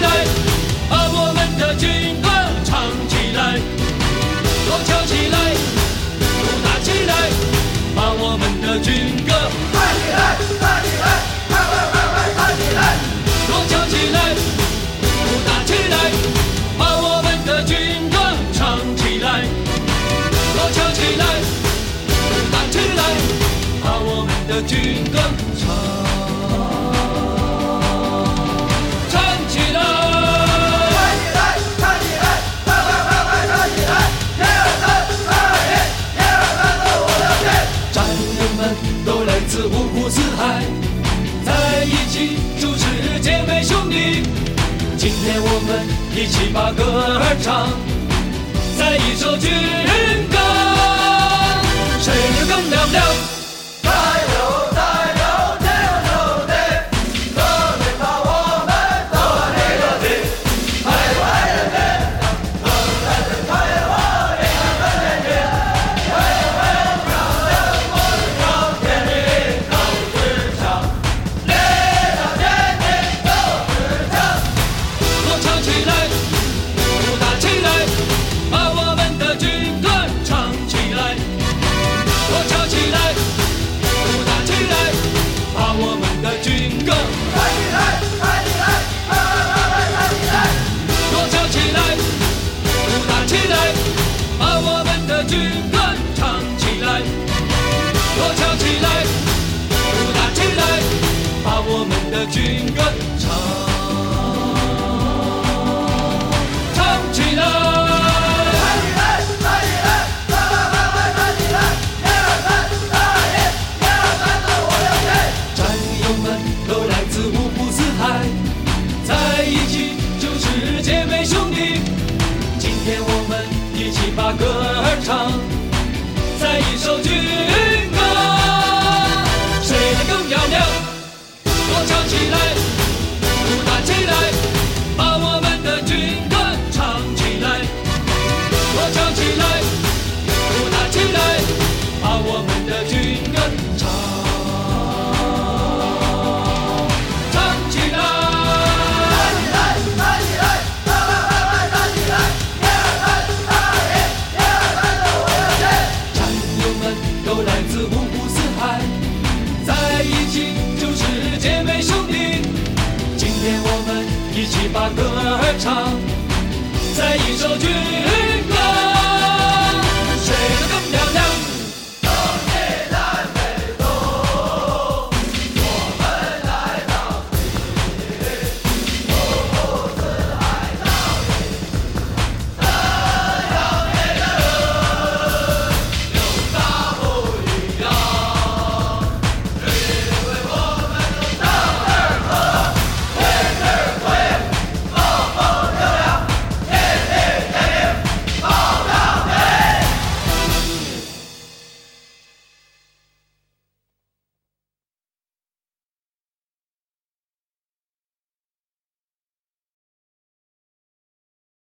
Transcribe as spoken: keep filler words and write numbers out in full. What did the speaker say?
来，把我们的军歌唱起来，多跳起来，鼓打起来，把我们的军歌唱起来，唱起来，快快快快唱起来， 多跳起来，鼓打起来，把我们的军歌唱起来，多跳起来，鼓打起来，把我们的军歌唱唱起来。 唱起来，唱起来，快快快快唱起来，一二三，二一，一二三四五六七。 战友们都来自五湖四海，在一起就是姐妹兄弟。今天我们一起把歌儿唱，在一首军歌，谁能更亮亮？ 加油加油，加油兄弟，革命把我们做你的地，爱国爱人民，我们在这开花，一起更前进，为为抗日，我们抗天地，斗志强，力量坚定，斗志强。 多唱起来，鼓打起来，把我们的军歌唱起来。多唱起来，鼓打起来，把我们的军歌唱起来，唱起来，快快快快唱起来！ 多唱起来，鼓打起来，把我们的军歌唱起来。多唱起来，鼓打起来，把我们的军歌唱唱起来。 唱起来，唱起来，快快快快唱起来！一二三，二一，一二三四五六七。 战友们都来自五湖四海，在一起就是姐妹兄弟。今天我们一起把歌儿唱，在一首军歌，谁能更嘹亮？多唱起来，鼓打起来，把我们的军歌唱起来。多唱起来，鼓打起来，把我们的军歌唱唱起来。 唱起来，唱起来，快快快快唱起来！一二三，二一，一二三四五六七。 战友们都来自五湖四海，在一起就是姐妹兄弟。今天我们一起把歌儿唱，在一首军